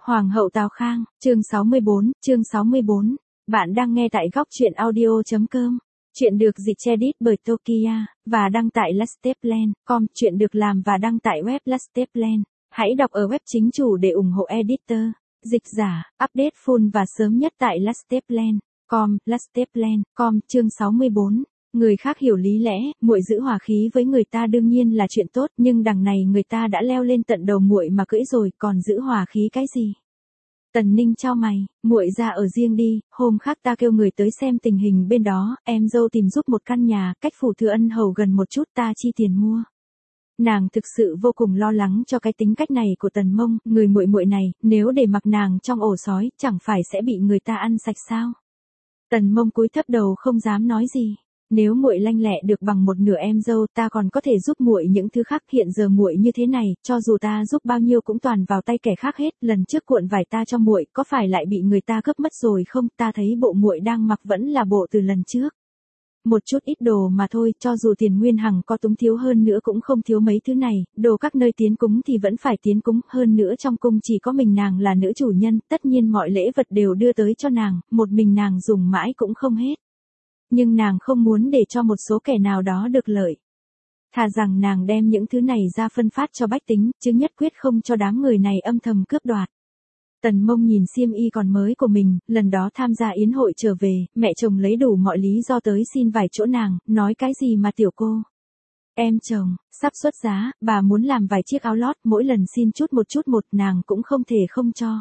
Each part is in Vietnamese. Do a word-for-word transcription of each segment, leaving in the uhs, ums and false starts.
Hoàng hậu Tào Khang, chương sáu mươi bốn, chương sáu mươi bốn. Bạn đang nghe tại góc truyện audio.com. Chuyện được dịch edit bởi Tokia, và đăng tại lasteplan chấm com. Chuyện được làm và đăng tại web Lasteplan. Hãy đọc ở web chính chủ để ủng hộ editor. Dịch giả, update full và sớm nhất tại lasteplan chấm com, lasteplan chấm com. Chương sáu mươi bốn. Người khác hiểu lý lẽ, muội giữ hòa khí với người ta đương nhiên là chuyện tốt, nhưng đằng này người ta đã leo lên tận đầu muội mà cưỡi rồi, còn giữ hòa khí cái gì? Tần Ninh chau mày, muội ra ở riêng đi, hôm khác ta kêu người tới xem tình hình bên đó, em dâu tìm giúp một căn nhà, cách phủ Thừa Ân Hầu gần một chút, ta chi tiền mua. Nàng thực sự vô cùng lo lắng cho cái tính cách này của Tần Mông, người muội muội này, nếu để mặc nàng trong ổ sói, chẳng phải sẽ bị người ta ăn sạch sao? Tần Mông cúi thấp đầu không dám nói gì. Nếu muội lanh lẹ được bằng một nửa em dâu, ta còn có thể giúp muội những thứ khác, hiện giờ muội như thế này, cho dù ta giúp bao nhiêu cũng toàn vào tay kẻ khác hết, lần trước cuộn vải ta cho muội, có phải lại bị người ta cướp mất rồi không? Ta thấy bộ muội đang mặc vẫn là bộ từ lần trước. Một chút ít đồ mà thôi, cho dù tiền nguyên hằng có túng thiếu hơn nữa cũng không thiếu mấy thứ này, đồ các nơi tiến cúng thì vẫn phải tiến cúng, hơn nữa trong cung chỉ có mình nàng là nữ chủ nhân, tất nhiên mọi lễ vật đều đưa tới cho nàng, một mình nàng dùng mãi cũng không hết. Nhưng nàng không muốn để cho một số kẻ nào đó được lợi. Thà rằng nàng đem những thứ này ra phân phát cho bách tính, chứ nhất quyết không cho đám người này âm thầm cướp đoạt. Tần Mông nhìn xiêm y còn mới của mình, lần đó tham gia yến hội trở về, mẹ chồng lấy đủ mọi lý do tới xin vài chỗ nàng, nói cái gì mà tiểu cô. Em chồng, sắp xuất giá, bà muốn làm vài chiếc áo lót, mỗi lần xin chút một chút một, nàng cũng không thể không cho.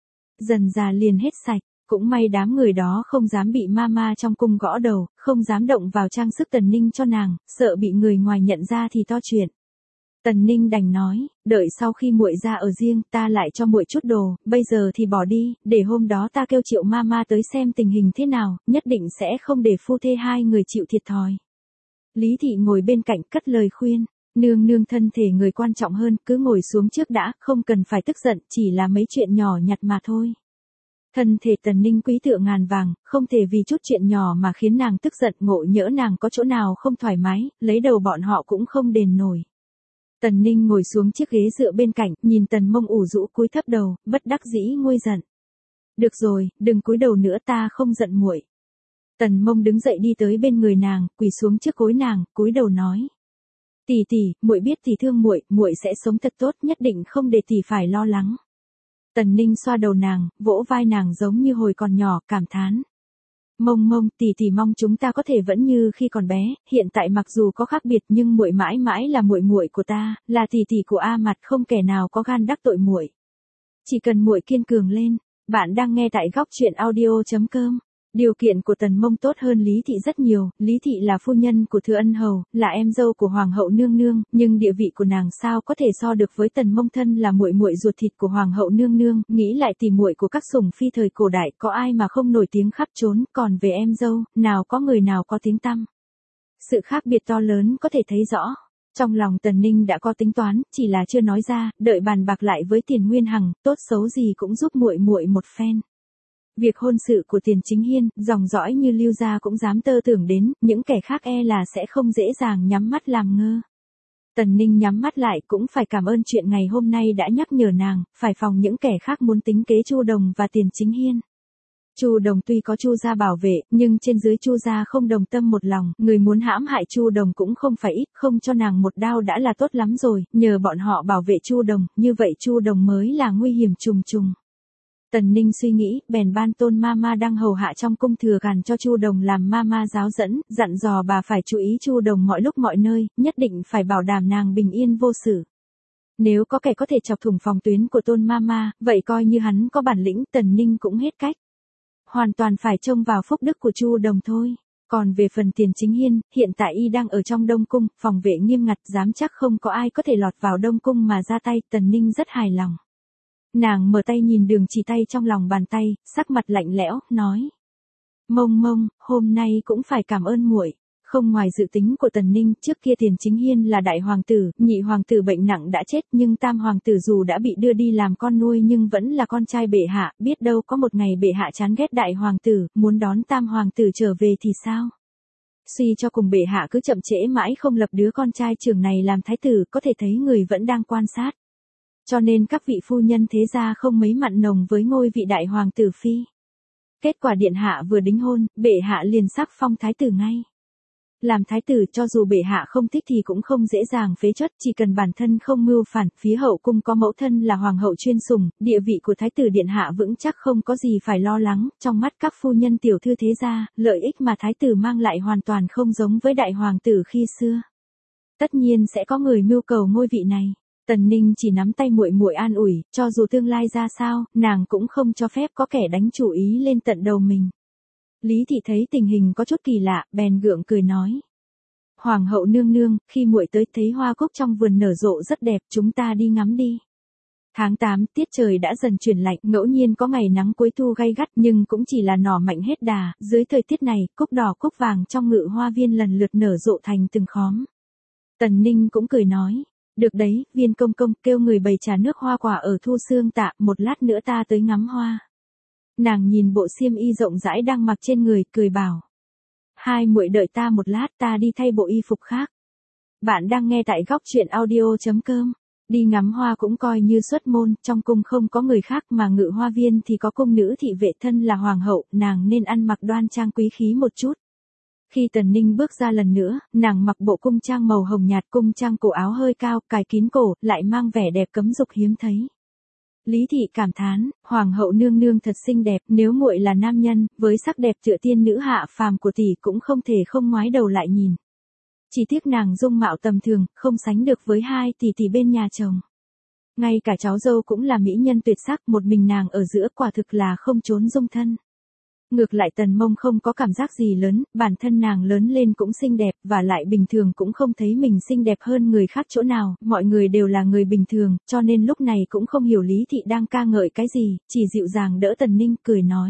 Dần già liền hết sạch. Cũng may đám người đó không dám bị mama trong cung gõ đầu, không dám động vào trang sức Tần Ninh cho nàng, sợ bị người ngoài nhận ra thì to chuyện. Tần Ninh đành nói, đợi sau khi muội ra ở riêng, ta lại cho muội chút đồ, bây giờ thì bỏ đi, để hôm đó ta kêu Triệu mama tới xem tình hình thế nào, nhất định sẽ không để phu thê hai người chịu thiệt thòi. Lý Thị ngồi bên cạnh cất lời khuyên, nương nương thân thể người quan trọng hơn, cứ ngồi xuống trước đã, không cần phải tức giận, chỉ là mấy chuyện nhỏ nhặt mà thôi. Thân thể Tần Ninh quý tựa ngàn vàng, không thể vì chút chuyện nhỏ mà khiến nàng tức giận, ngộ nhỡ nàng có chỗ nào không thoải mái, lấy đầu bọn họ cũng không đền nổi. Tần Ninh ngồi xuống chiếc ghế dựa bên cạnh, nhìn Tần Mông ủ rũ cúi thấp đầu, bất đắc dĩ nguôi giận. Được rồi, đừng cúi đầu nữa, ta không giận muội. Tần Mông đứng dậy đi tới bên người nàng, quỳ xuống trước gối nàng, cúi đầu nói: "Tỷ tỷ, muội biết tỷ thương muội, muội sẽ sống thật tốt, nhất định không để tỷ phải lo lắng." Tần Ninh xoa đầu nàng, vỗ vai nàng giống như hồi còn nhỏ, cảm thán. Mông Mông, tỷ tỷ mong chúng ta có thể vẫn như khi còn bé, hiện tại mặc dù có khác biệt nhưng muội mãi mãi là muội muội của ta, là tỷ tỷ của A Mạt, không kẻ nào có gan đắc tội muội. Chỉ cần muội kiên cường lên. Bạn đang nghe tại góc truyện audio.com. Điều kiện của Tần Mông tốt hơn Lý Thị rất nhiều, Lý Thị là phu nhân của Thừa Ân Hầu, là em dâu của Hoàng hậu nương nương, nhưng địa vị của nàng sao có thể so được với Tần Mông thân là muội muội ruột thịt của Hoàng hậu nương nương, nghĩ lại tỷ muội của các sủng phi thời cổ đại, có ai mà không nổi tiếng khắp trốn, còn về em dâu, nào có người nào có tiếng tăm. Sự khác biệt to lớn có thể thấy rõ. Trong lòng Tần Ninh đã có tính toán, chỉ là chưa nói ra, đợi bàn bạc lại với Tiền Nguyên Hằng, tốt xấu gì cũng giúp muội muội một phen. Việc hôn sự của Tiền Chính Hiên, dòng dõi như Lưu gia cũng dám tơ tưởng đến, những kẻ khác e là sẽ không dễ dàng nhắm mắt làm ngơ. Tần Ninh nhắm mắt lại cũng phải cảm ơn chuyện ngày hôm nay đã nhắc nhở nàng, phải phòng những kẻ khác muốn tính kế Chu Đồng và Tiền Chính Hiên. Chu Đồng tuy có Chu gia bảo vệ, nhưng trên dưới Chu gia không đồng tâm một lòng, người muốn hãm hại Chu Đồng cũng không phải ít, không cho nàng một đao đã là tốt lắm rồi, nhờ bọn họ bảo vệ Chu Đồng, như vậy Chu Đồng mới là nguy hiểm trùng trùng. Tần Ninh suy nghĩ, bèn ban Tôn Mama đang hầu hạ trong cung thừa gàn cho Chu Đồng làm Mama giáo dẫn, dặn dò bà phải chú ý Chu Đồng mọi lúc mọi nơi, nhất định phải bảo đảm nàng bình yên vô sự. Nếu có kẻ có thể chọc thủng phòng tuyến của Tôn Mama, vậy coi như hắn có bản lĩnh, Tần Ninh cũng hết cách. Hoàn toàn phải trông vào phúc đức của Chu Đồng thôi. Còn về phần Tiền Chính Hiên, hiện tại y đang ở trong Đông Cung, phòng vệ nghiêm ngặt, dám chắc không có ai có thể lọt vào Đông Cung mà ra tay, Tần Ninh rất hài lòng. Nàng mở tay nhìn đường chỉ tay trong lòng bàn tay, sắc mặt lạnh lẽo, nói: Mông Mông, hôm nay cũng phải cảm ơn muội. Không ngoài dự tính của Tần Ninh, trước kia Tiền Chính Hiên là đại hoàng tử, nhị hoàng tử bệnh nặng đã chết, nhưng tam hoàng tử dù đã bị đưa đi làm con nuôi nhưng vẫn là con trai bệ hạ, biết đâu có một ngày bệ hạ chán ghét đại hoàng tử, muốn đón tam hoàng tử trở về thì sao? Suy cho cùng bệ hạ cứ chậm trễ mãi không lập đứa con trai trưởng này làm thái tử, có thể thấy người vẫn đang quan sát. cho nên các vị phu nhân thế gia không mấy mặn nồng với ngôi vị đại hoàng tử phi. Kết quả điện hạ vừa đính hôn, bệ hạ liền sắc phong thái tử ngay. Làm thái tử cho dù bệ hạ không thích thì cũng không dễ dàng phế truất, chỉ cần bản thân không mưu phản, phía hậu cung có mẫu thân là hoàng hậu chuyên sủng, địa vị của thái tử điện hạ vững chắc không có gì phải lo lắng, trong mắt các phu nhân tiểu thư thế gia, lợi ích mà thái tử mang lại hoàn toàn không giống với đại hoàng tử khi xưa. Tất nhiên sẽ có người mưu cầu ngôi vị này. Tần Ninh chỉ nắm tay muội muội an ủi, cho dù tương lai ra sao, nàng cũng không cho phép có kẻ đánh chủ ý lên tận đầu mình. Lý thị thấy tình hình có chút kỳ lạ, bèn gượng cười nói. Hoàng hậu nương nương, khi muội tới thấy hoa cúc trong vườn nở rộ rất đẹp, chúng ta đi ngắm đi. Tháng tám, tiết trời đã dần chuyển lạnh, ngẫu nhiên có ngày nắng cuối thu gay gắt nhưng cũng chỉ là nỏ mạnh hết đà, dưới thời tiết này, cúc đỏ cúc vàng trong ngự hoa viên lần lượt nở rộ thành từng khóm. Tần Ninh cũng cười nói. Được đấy, Viên công công, kêu người bày trà nước hoa quả ở Thu Xương Tạ, một lát nữa ta tới ngắm hoa. Nàng nhìn bộ xiêm y rộng rãi đang mặc trên người, cười bảo. Hai muội đợi ta một lát, ta đi thay bộ y phục khác. Bạn đang nghe tại góc truyện audio chấm com. Đi ngắm hoa cũng coi như xuất môn, trong cung không có người khác mà ngự hoa viên thì có cung nữ thị vệ thân là hoàng hậu, nàng nên ăn mặc đoan trang quý khí một chút. Khi Tần Ninh bước ra lần nữa, nàng mặc bộ cung trang màu hồng nhạt, cung trang cổ áo hơi cao, cài kín cổ, lại mang vẻ đẹp cấm dục hiếm thấy. Lý thị cảm thán, hoàng hậu nương nương thật xinh đẹp, nếu muội là nam nhân, với sắc đẹp tựa tiên nữ hạ phàm của tỷ cũng không thể không ngoái đầu lại nhìn. Chỉ tiếc nàng dung mạo tầm thường, không sánh được với hai tỷ tỷ bên nhà chồng. Ngay cả cháu dâu cũng là mỹ nhân tuyệt sắc, một mình nàng ở giữa quả thực là không trốn dung thân. Ngược lại Tần Mông không có cảm giác gì lớn, bản thân nàng lớn lên cũng xinh đẹp, và lại bình thường cũng không thấy mình xinh đẹp hơn người khác chỗ nào, mọi người đều là người bình thường, cho nên lúc này cũng không hiểu Lý thị đang ca ngợi cái gì, chỉ dịu dàng đỡ Tần Ninh, cười nói.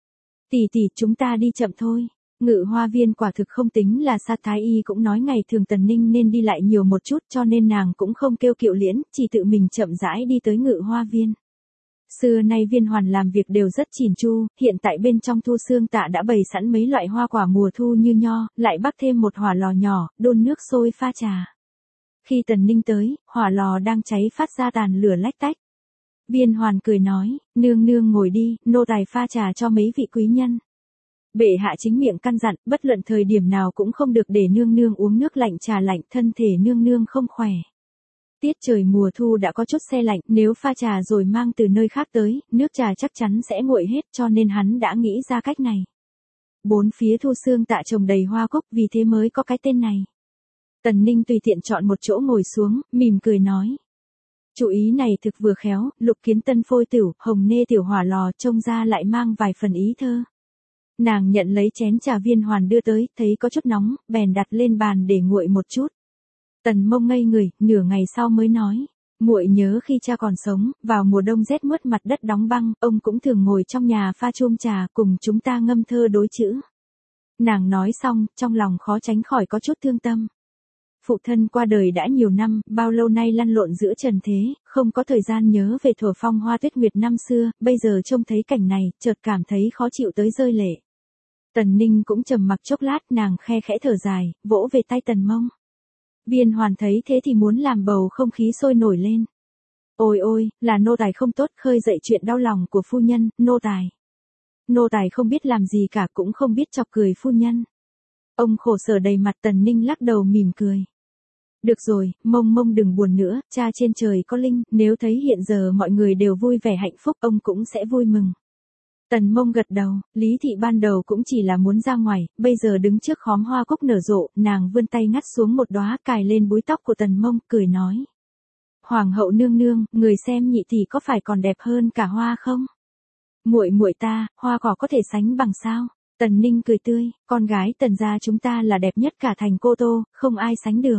Tỷ tỷ, chúng ta đi chậm thôi. Ngự hoa viên quả thực không tính là xa, thái y cũng nói ngày thường Tần Ninh nên đi lại nhiều một chút, cho nên nàng cũng không kêu kiệu liễn, chỉ tự mình chậm rãi đi tới ngự hoa viên. Xưa nay Viên Hoàn làm việc đều rất chỉn chu, hiện tại bên trong Thu Xương Tạ đã bày sẵn mấy loại hoa quả mùa thu như nho, lại bắc thêm một hỏa lò nhỏ, đun nước sôi pha trà. Khi Tần Ninh tới, hỏa lò đang cháy phát ra tàn lửa lách tách. Viên Hoàn cười nói, nương nương ngồi đi, nô tài pha trà cho mấy vị quý nhân. Bệ hạ chính miệng căn dặn, bất luận thời điểm nào cũng không được để nương nương uống nước lạnh trà lạnh, thân thể nương nương không khỏe. Tiết trời mùa thu đã có chút se lạnh, nếu pha trà rồi mang từ nơi khác tới, nước trà chắc chắn sẽ nguội hết, cho nên hắn đã nghĩ ra cách này. Bốn phía Thu Xương Tạ trồng đầy hoa cúc, vì thế mới có cái tên này. Tần Ninh tùy tiện chọn một chỗ ngồi xuống, mỉm cười nói. Chủ ý này thực vừa khéo, lục kiến tân phôi tửu, hồng nê tiểu hỏa lò, trông ra lại mang vài phần ý thơ. Nàng nhận lấy chén trà Viên Hoàn đưa tới, thấy có chút nóng, bèn đặt lên bàn để nguội một chút. Tần Mông ngây người, nửa ngày sau mới nói, muội nhớ khi cha còn sống, vào mùa đông rét mướt mặt đất đóng băng, ông cũng thường ngồi trong nhà pha chôm trà cùng chúng ta ngâm thơ đối chữ. Nàng nói xong, trong lòng khó tránh khỏi có chút thương tâm. Phụ thân qua đời đã nhiều năm, bao lâu nay lăn lộn giữa trần thế, không có thời gian nhớ về thuở phong hoa tuyết nguyệt năm xưa, bây giờ trông thấy cảnh này, chợt cảm thấy khó chịu tới rơi lệ. Tần Ninh cũng trầm mặc chốc lát, nàng khe khẽ thở dài, vỗ về tay Tần Mông. Viên Hoàn thấy thế thì muốn làm bầu không khí sôi nổi lên. Ôi ôi, là nô tài không tốt, khơi dậy chuyện đau lòng của phu nhân, nô tài. Nô tài không biết làm gì cả, cũng không biết chọc cười phu nhân. Ông khổ sở đầy mặt. Tần Ninh lắc đầu mỉm cười. Được rồi, Mông Mông đừng buồn nữa, cha trên trời có linh, nếu thấy hiện giờ mọi người đều vui vẻ hạnh phúc, ông cũng sẽ vui mừng. Tần Mông gật đầu, Lý thị ban đầu cũng chỉ là muốn ra ngoài, bây giờ đứng trước khóm hoa cúc nở rộ, nàng vươn tay ngắt xuống một đóa cài lên búi tóc của Tần Mông, cười nói. Hoàng hậu nương nương, người xem nhị tỷ có phải còn đẹp hơn cả hoa không? Muội muội ta, hoa cỏ có thể sánh bằng sao? Tần Ninh cười tươi, con gái Tần gia chúng ta là đẹp nhất cả thành Cô Tô, không ai sánh được.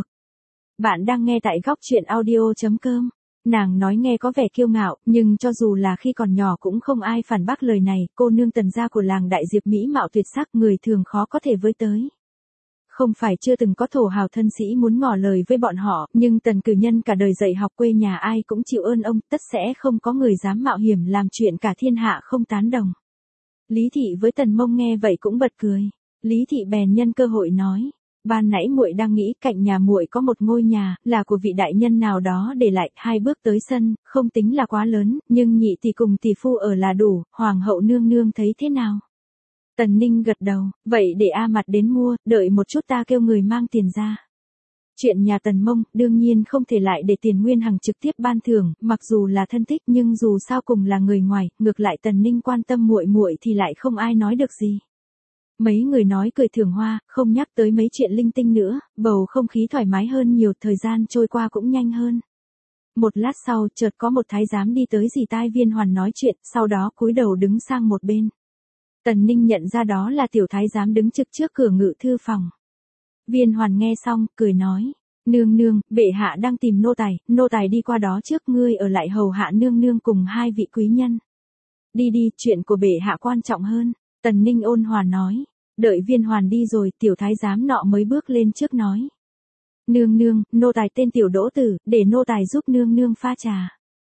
Bạn đang nghe tại góc truyện audio chấm com. Nàng nói nghe có vẻ kiêu ngạo, nhưng cho dù là khi còn nhỏ cũng không ai phản bác lời này, cô nương Tần gia của làng đại diệp mỹ mạo tuyệt sắc, người thường khó có thể với tới. Không phải chưa từng có thổ hào thân sĩ muốn ngỏ lời với bọn họ, nhưng Tần cử nhân cả đời dạy học quê nhà ai cũng chịu ơn ông, tất sẽ không có người dám mạo hiểm làm chuyện cả thiên hạ không tán đồng. Lý thị với Tần Mông nghe vậy cũng bật cười. Lý thị bèn nhân cơ hội nói. ban nãy muội đang nghĩ cạnh nhà muội có một ngôi nhà, là của vị đại nhân nào đó để lại, hai bước tới sân, không tính là quá lớn, nhưng nhị tỷ cùng tỷ phu ở là đủ, hoàng hậu nương nương thấy thế nào? Tần Ninh gật đầu, vậy để A Mặt đến mua, đợi một chút ta kêu người mang tiền ra. Chuyện nhà Tần Mông, đương nhiên không thể lại để Tiền Nguyên Hằng trực tiếp ban thưởng, mặc dù là thân thích nhưng dù sao cùng là người ngoài, ngược lại Tần Ninh quan tâm muội muội thì lại không ai nói được gì. Mấy người nói cười thưởng hoa, không nhắc tới mấy chuyện linh tinh nữa, bầu không khí thoải mái hơn nhiều, thời gian trôi qua cũng nhanh hơn. Một lát sau, chợt có một thái giám đi tới dì tai Viên Hoàn nói chuyện, sau đó cúi đầu đứng sang một bên. Tần Ninh nhận ra đó là tiểu thái giám đứng trực trước cửa ngự thư phòng. Viên Hoàn nghe xong, cười nói, nương nương, bệ hạ đang tìm nô tài, nô tài đi qua đó trước, ngươi ở lại hầu hạ nương nương cùng hai vị quý nhân. Đi đi, chuyện của bệ hạ quan trọng hơn, Tần Ninh ôn hòa nói. Đợi Viên Hoàn đi rồi, tiểu thái giám nọ mới bước lên trước nói. Nương nương, nô tài tên Tiểu Đỗ Tử, để nô tài giúp nương nương pha trà.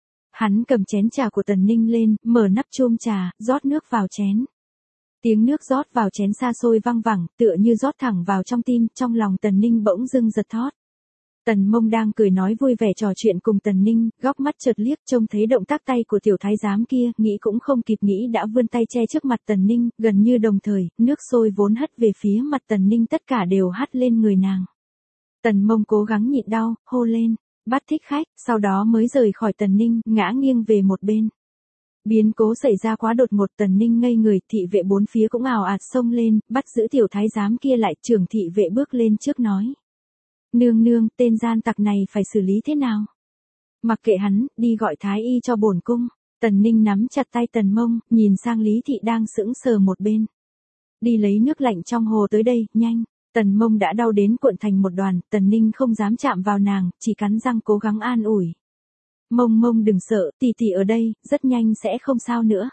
Hắn cầm chén trà của Tần Ninh lên, mở nắp chôm trà, rót nước vào chén. Tiếng nước rót vào chén xa xôi văng vẳng, tựa như rót thẳng vào trong tim, trong lòng Tần Ninh bỗng dưng giật thót. Tần Mông đang cười nói vui vẻ trò chuyện cùng Tần Ninh, góc mắt chợt liếc trông thấy động tác tay của tiểu thái giám kia, nghĩ cũng không kịp nghĩ đã vươn tay che trước mặt Tần Ninh, gần như đồng thời, nước sôi vốn hất về phía mặt Tần Ninh tất cả đều hắt lên người nàng. Tần Mông cố gắng nhịn đau, hô lên, bắt thích khách, sau đó mới rời khỏi Tần Ninh, ngã nghiêng về một bên. Biến cố xảy ra quá đột ngột, Tần Ninh ngây người, thị vệ bốn phía cũng ào ạt xông lên, bắt giữ tiểu thái giám kia lại, trưởng thị vệ bước lên trước nói. Nương nương, tên gian tặc này phải xử lý thế nào? Mặc kệ hắn, đi gọi thái y cho bổn cung. Tần Ninh nắm chặt tay Tần Mông, nhìn sang Lý Thị đang sững sờ một bên. Đi lấy nước lạnh trong hồ tới đây, nhanh. Tần Mông đã đau đến cuộn thành một đoàn, Tần Ninh không dám chạm vào nàng, chỉ cắn răng cố gắng an ủi. Mông Mông đừng sợ, tỷ tỷ ở đây, rất nhanh sẽ không sao nữa.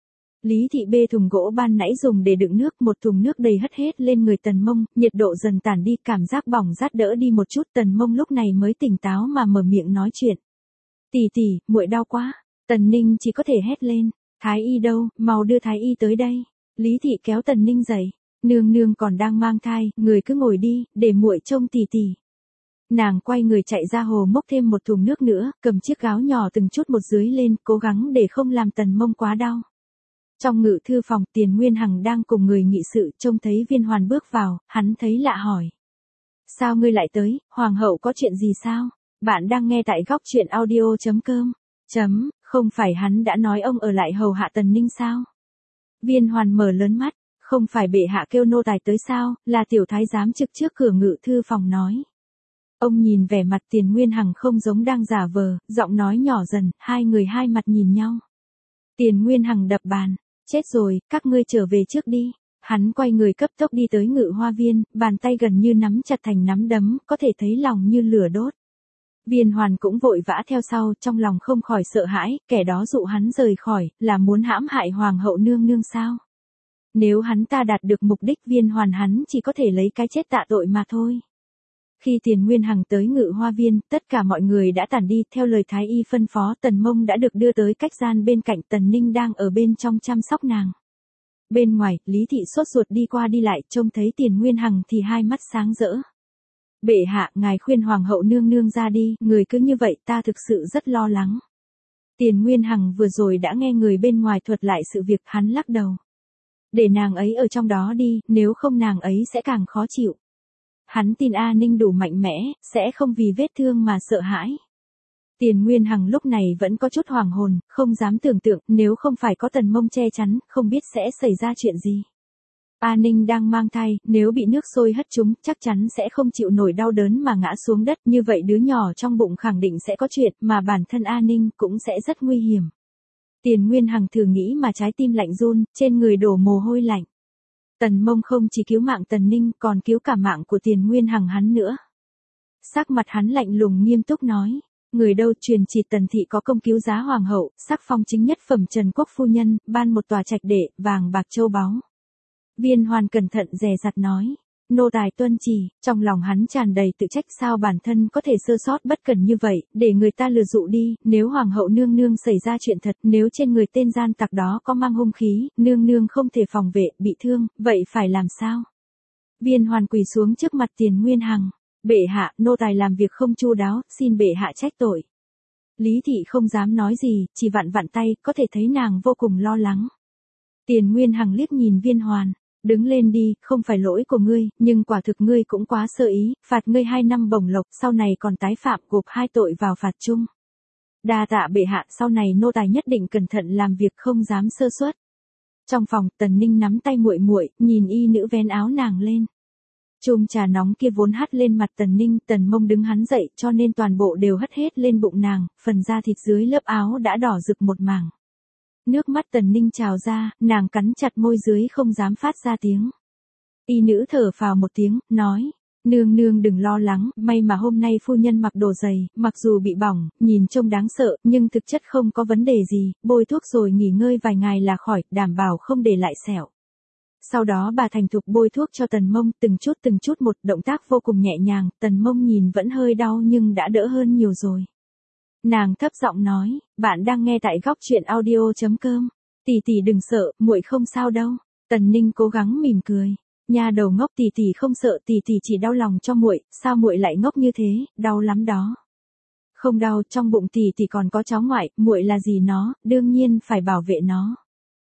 Lý Thị bê thùng gỗ ban nãy dùng để đựng nước, một thùng nước đầy hất hết lên người Tần Mông, nhiệt độ dần tản đi, cảm giác bỏng rát đỡ đi một chút, Tần Mông lúc này mới tỉnh táo mà mở miệng nói chuyện. Tỷ tỷ, muội đau quá. Tần Ninh chỉ có thể hét lên, thái y đâu, mau đưa thái y tới đây. Lý Thị kéo Tần Ninh dậy, nương nương còn đang mang thai, người cứ ngồi đi, để muội trông tỷ tỷ. Nàng quay người chạy ra hồ mốc thêm một thùng nước nữa, cầm chiếc gáo nhỏ từng chút một dưới lên, cố gắng để không làm Tần Mông quá đau. Trong ngự thư phòng, Tiền Nguyên Hằng đang cùng người nghị sự, trông thấy Viên Hoàn bước vào, hắn thấy lạ hỏi. Sao ngươi lại tới, hoàng hậu có chuyện gì sao? Bạn đang nghe tại góc truyện audio chấm com. Chấm, không phải hắn đã nói ông ở lại hầu hạ Tần Ninh sao? Viên Hoàn mở lớn mắt, không phải bệ hạ kêu nô tài tới sao, là tiểu thái giám trực trước cửa ngự thư phòng nói. Ông nhìn vẻ mặt Tiền Nguyên Hằng không giống đang giả vờ, giọng nói nhỏ dần, hai người hai mặt nhìn nhau. Tiền Nguyên Hằng đập bàn. Chết rồi, các ngươi trở về trước đi. Hắn quay người cấp tốc đi tới ngự hoa viên, bàn tay gần như nắm chặt thành nắm đấm, có thể thấy lòng như lửa đốt. Viên Hoàn cũng vội vã theo sau, trong lòng không khỏi sợ hãi, kẻ đó dụ hắn rời khỏi, là muốn hãm hại hoàng hậu nương nương sao? Nếu hắn ta đạt được mục đích, Viên Hoàn hắn chỉ có thể lấy cái chết tạ tội mà thôi. Khi Tiền Nguyên Hằng tới ngự hoa viên, tất cả mọi người đã tản đi, theo lời thái y phân phó, Tần Mông đã được đưa tới cách gian bên cạnh, Tần Ninh đang ở bên trong chăm sóc nàng. Bên ngoài, Lý Thị sốt ruột đi qua đi lại, trông thấy Tiền Nguyên Hằng thì hai mắt sáng rỡ. Bệ hạ, ngài khuyên hoàng hậu nương nương ra đi, người cứ như vậy ta thực sự rất lo lắng. Tiền Nguyên Hằng vừa rồi đã nghe người bên ngoài thuật lại sự việc, hắn lắc đầu. Để nàng ấy ở trong đó đi, nếu không nàng ấy sẽ càng khó chịu. Hắn tin A Ninh đủ mạnh mẽ, sẽ không vì vết thương mà sợ hãi. Tiền Nguyên Hằng lúc này vẫn có chút hoàng hồn, không dám tưởng tượng, nếu không phải có Tần Mông che chắn, không biết sẽ xảy ra chuyện gì. A Ninh đang mang thai, nếu bị nước sôi hất trúng, chắc chắn sẽ không chịu nổi đau đớn mà ngã xuống đất, như vậy đứa nhỏ trong bụng khẳng định sẽ có chuyện, mà bản thân A Ninh cũng sẽ rất nguy hiểm. Tiền Nguyên Hằng thử nghĩ mà trái tim lạnh run, trên người đổ mồ hôi lạnh. Tần Mông không chỉ cứu mạng Tần Ninh, còn cứu cả mạng của Tiền Nguyên Hằng hắn nữa. Sắc mặt hắn lạnh lùng nghiêm túc nói, người đâu truyền chỉ Tần thị có công cứu giá hoàng hậu, sắc phong chính nhất phẩm Trần Quốc phu nhân, ban một tòa trạch đệ, vàng bạc châu báu. Viên Hoàn cẩn thận dè dặt nói, nô tài tuân chỉ, trong lòng hắn tràn đầy tự trách, sao bản thân có thể sơ sót bất cẩn như vậy, để người ta lừa dụ đi, nếu hoàng hậu nương nương xảy ra chuyện thật, nếu trên người tên gian tặc đó có mang hung khí, nương nương không thể phòng vệ, bị thương, vậy phải làm sao? Viên Hoàn quỳ xuống trước mặt Tiền Nguyên Hằng. Bệ hạ, nô tài làm việc không chu đáo, xin bệ hạ trách tội. Lý thị không dám nói gì, chỉ vặn vặn tay, có thể thấy nàng vô cùng lo lắng. Tiền Nguyên Hằng liếc nhìn Viên Hoàn. Đứng lên đi, không phải lỗi của ngươi, nhưng quả thực ngươi cũng quá sơ ý, phạt ngươi hai năm bổng lộc, sau này còn tái phạm, gộp hai tội vào phạt chung. Đa tạ bệ hạ, sau này nô tài nhất định cẩn thận làm việc, không dám sơ suất. Trong phòng, Tần Ninh nắm tay muội muội, nhìn y nữ vén áo nàng lên. Chùm trà nóng kia vốn hắt lên mặt Tần Ninh, Tần Mông đứng hắn dậy, cho nên toàn bộ đều hất hết lên bụng nàng, phần da thịt dưới lớp áo đã đỏ rực một mảng. Nước mắt Tần Ninh trào ra, nàng cắn chặt môi dưới không dám phát ra tiếng. Y nữ thở phào một tiếng, nói, nương nương đừng lo lắng, may mà hôm nay phu nhân mặc đồ dày, mặc dù bị bỏng, nhìn trông đáng sợ, nhưng thực chất không có vấn đề gì, bôi thuốc rồi nghỉ ngơi vài ngày là khỏi, đảm bảo không để lại sẹo. Sau đó bà thành thục bôi thuốc cho Tần Mông, từng chút từng chút một, động tác vô cùng nhẹ nhàng, Tần Mông nhìn vẫn hơi đau nhưng đã đỡ hơn nhiều rồi. Nàng thấp giọng nói, bạn đang nghe tại góc truyện audio chấm com. Tỷ tỷ đừng sợ, muội không sao đâu. Tần Ninh cố gắng mỉm cười. Nha đầu ngốc, tỷ tỷ không sợ, tỷ tỷ chỉ đau lòng cho muội, sao muội lại ngốc như thế, đau lắm đó. Không đau, trong bụng tỷ tỷ còn có cháu ngoại, muội là gì nó, đương nhiên phải bảo vệ nó.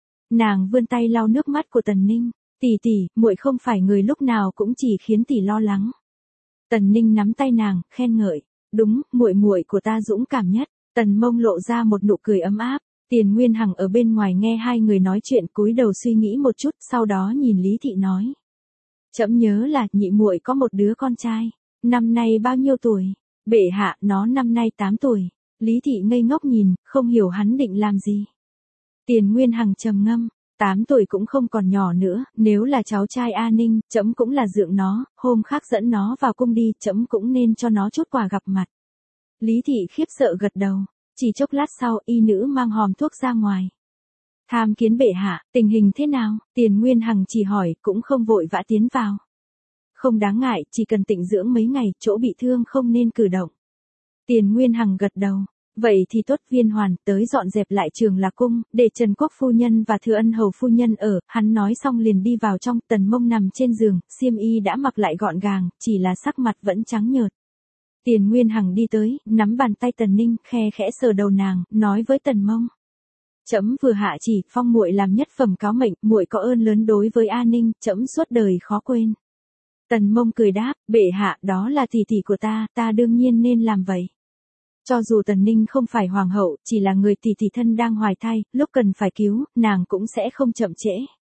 Nàng vươn tay lau nước mắt của Tần Ninh, tỷ tỷ, muội không phải người lúc nào cũng chỉ khiến tỷ lo lắng. Tần Ninh nắm tay nàng, khen ngợi. Đúng, muội muội của ta dũng cảm nhất. Tần Mông lộ ra một nụ cười ấm áp. Tiền Nguyên Hằng ở bên ngoài nghe hai người nói chuyện, cúi đầu suy nghĩ một chút, sau đó nhìn Lý thị nói: "Trẫm nhớ là nhị muội có một đứa con trai, năm nay bao nhiêu tuổi?" "Bệ hạ, nó năm nay tám tuổi." Lý thị ngây ngốc nhìn, không hiểu hắn định làm gì. Tiền Nguyên Hằng trầm ngâm, tám tuổi cũng không còn nhỏ nữa, nếu là cháu trai A Ninh, trẫm cũng là dượng nó, hôm khác dẫn nó vào cung đi, trẫm cũng nên cho nó chút quà gặp mặt. Lý thị khiếp sợ gật đầu, chỉ chốc lát sau, y nữ mang hòm thuốc ra ngoài. "Tham kiến bệ hạ, tình hình thế nào?" Tiền Nguyên Hằng chỉ hỏi, cũng không vội vã tiến vào. "Không đáng ngại, chỉ cần tịnh dưỡng mấy ngày, chỗ bị thương không nên cử động." Tiền Nguyên Hằng gật đầu. "Vậy thì tốt." Viên Hoàn tới dọn dẹp lại Trường Lạc cung, để Trần Quốc phu nhân và Thừa Ân hầu phu nhân ở, hắn nói xong liền đi vào trong. Tần Mông nằm trên giường, xiêm y đã mặc lại gọn gàng, chỉ là sắc mặt vẫn trắng nhợt. Tiền Nguyên Hằng đi tới, nắm bàn tay Tần Ninh, khe khẽ sờ đầu nàng, nói với Tần Mông: "Trẫm vừa hạ chỉ, phong muội làm nhất phẩm cáo mệnh, muội có ơn lớn đối với A Ninh, trẫm suốt đời khó quên." Tần Mông cười đáp: "Bệ hạ, đó là tỷ tỷ của ta, ta đương nhiên nên làm vậy." Cho dù Tần Ninh không phải hoàng hậu, chỉ là người tỷ tỷ thân đang hoài thai, lúc cần phải cứu, nàng cũng sẽ không chậm trễ.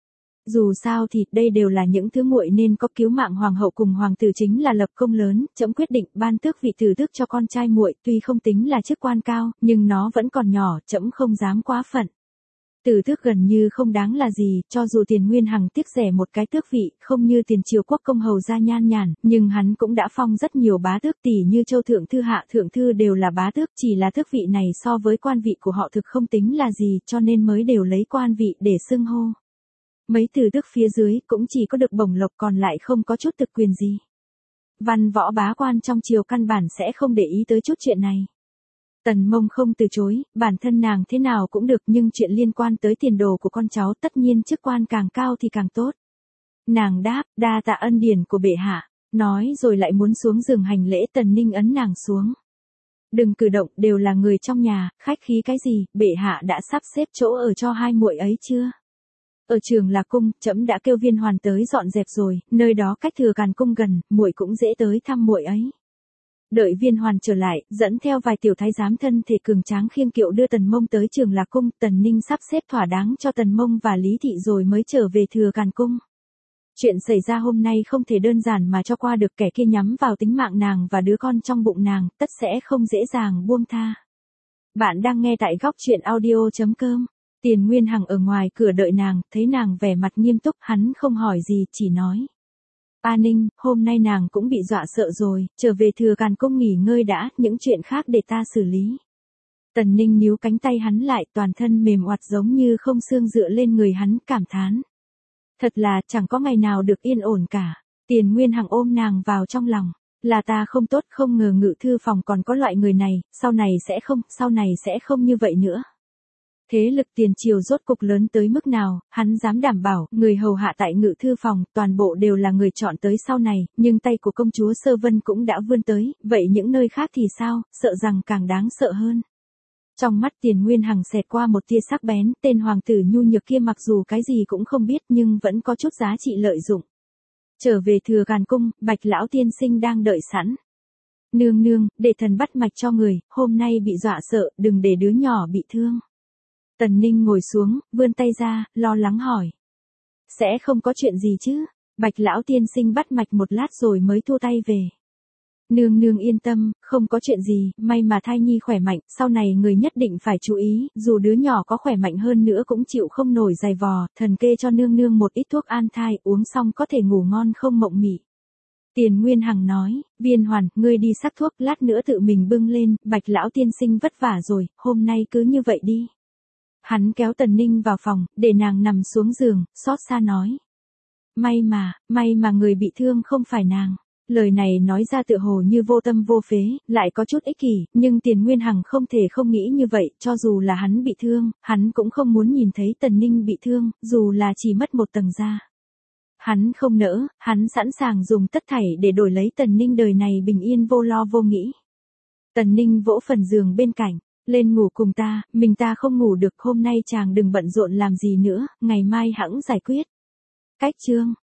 Dù sao thì, đây đều là những thứ muội nên có. Cứu mạng hoàng hậu cùng hoàng tử chính là lập công lớn, trẫm quyết định ban tước vị tử tước cho con trai muội, tuy không tính là chức quan cao, nhưng nó vẫn còn nhỏ, trẫm không dám quá phận. Tử tước gần như không đáng là gì, cho dù Tiền Nguyên Hằng tiếc rẻ một cái tước vị, không như tiền triều quốc công hầu gia nhan nhản, nhưng hắn cũng đã phong rất nhiều bá tước, tỷ như Châu thượng thư Hạ thượng thư đều là bá tước, chỉ là tước vị này so với quan vị của họ thực không tính là gì, cho nên mới đều lấy quan vị để xưng hô. Mấy tử tước phía dưới cũng chỉ có được bổng lộc, còn lại không có chút thực quyền gì. Văn võ bá quan trong triều căn bản sẽ không để ý tới chút chuyện này. Tần Mông không từ chối, bản thân nàng thế nào cũng được, nhưng chuyện liên quan tới tiền đồ của con cháu, tất nhiên chức quan càng cao thì càng tốt. Nàng đáp: "Đa tạ ân điển của bệ hạ." Nói rồi lại muốn xuống giường hành lễ. Tần Ninh ấn nàng xuống. "Đừng cử động, đều là người trong nhà, khách khí cái gì, bệ hạ đã sắp xếp chỗ ở cho hai muội ấy chưa?" "Ở Trường Lạc cung, trẫm đã kêu Viên Hoàn tới dọn dẹp rồi, nơi đó cách Thừa Càn cung gần, muội cũng dễ tới thăm muội ấy." Đợi Viên Hoàn trở lại, dẫn theo vài tiểu thái giám thân thể cường tráng khiêng kiệu đưa Tần Mông tới Trường Lạc cung. Tần Ninh sắp xếp thỏa đáng cho Tần Mông và Lý thị rồi mới trở về Thừa Càn cung. Chuyện xảy ra hôm nay không thể đơn giản mà cho qua được, kẻ kia nhắm vào tính mạng nàng và đứa con trong bụng nàng, tất sẽ không dễ dàng buông tha. Bạn đang nghe tại góc truyện audio chấm com. Tiền Nguyên Hằng ở ngoài cửa đợi nàng, thấy nàng vẻ mặt nghiêm túc, hắn không hỏi gì, chỉ nói: "A Ninh, hôm nay nàng cũng bị dọa sợ rồi, trở về Thừa Càn cung nghỉ ngơi đã, những chuyện khác để ta xử lý." Tần Ninh níu cánh tay hắn lại, toàn thân mềm oặt giống như không xương dựa lên người hắn, cảm thán: "Thật là, chẳng có ngày nào được yên ổn cả." Tiền Nguyên Hằng ôm nàng vào trong lòng: "Là ta không tốt, không ngờ ngự thư phòng còn có loại người này, sau này sẽ không, sau này sẽ không như vậy nữa." Thế lực tiền triều rốt cục lớn tới mức nào, hắn dám đảm bảo, người hầu hạ tại ngự thư phòng, toàn bộ đều là người chọn tới sau này, nhưng tay của công chúa Sơ Vân cũng đã vươn tới, vậy những nơi khác thì sao, sợ rằng càng đáng sợ hơn. Trong mắt Tiền Nguyên Hằng xẹt qua một tia sắc bén, tên hoàng tử nhu nhược kia mặc dù cái gì cũng không biết nhưng vẫn có chút giá trị lợi dụng. Trở về Thừa Gàn Cung, Bạch lão tiên sinh đang đợi sẵn. Nương nương, để thần bắt mạch cho người, hôm nay bị dọa sợ, đừng để đứa nhỏ bị thương. Tần Ninh ngồi xuống, vươn tay ra, lo lắng hỏi. Sẽ không có chuyện gì chứ? Bạch lão tiên sinh bắt mạch một lát rồi mới thua tay về. Nương nương yên tâm, không có chuyện gì, may mà thai nhi khỏe mạnh, sau này người nhất định phải chú ý, dù đứa nhỏ có khỏe mạnh hơn nữa cũng chịu không nổi dày vò, thần kê cho nương nương một ít thuốc an thai, uống xong có thể ngủ ngon không mộng mị. Tiền Nguyên Hằng nói, Viên Hoàn, ngươi đi sắc thuốc, lát nữa tự mình bưng lên, Bạch lão tiên sinh vất vả rồi, hôm nay cứ như vậy đi. Hắn kéo Tần Ninh vào phòng, để nàng nằm xuống giường, xót xa nói. May mà, may mà người bị thương không phải nàng. Lời này nói ra tựa hồ như vô tâm vô phế, lại có chút ích kỷ, nhưng Tiền Nguyên Hằng không thể không nghĩ như vậy, cho dù là hắn bị thương, hắn cũng không muốn nhìn thấy Tần Ninh bị thương, dù là chỉ mất một tầng da. Hắn không nỡ, hắn sẵn sàng dùng tất thảy để đổi lấy Tần Ninh đời này bình yên vô lo vô nghĩ. Tần Ninh vỗ phần giường bên cạnh, lên ngủ cùng ta, mình ta không ngủ được, hôm nay chàng đừng bận rộn làm gì nữa, ngày mai hẵng giải quyết. Cách chương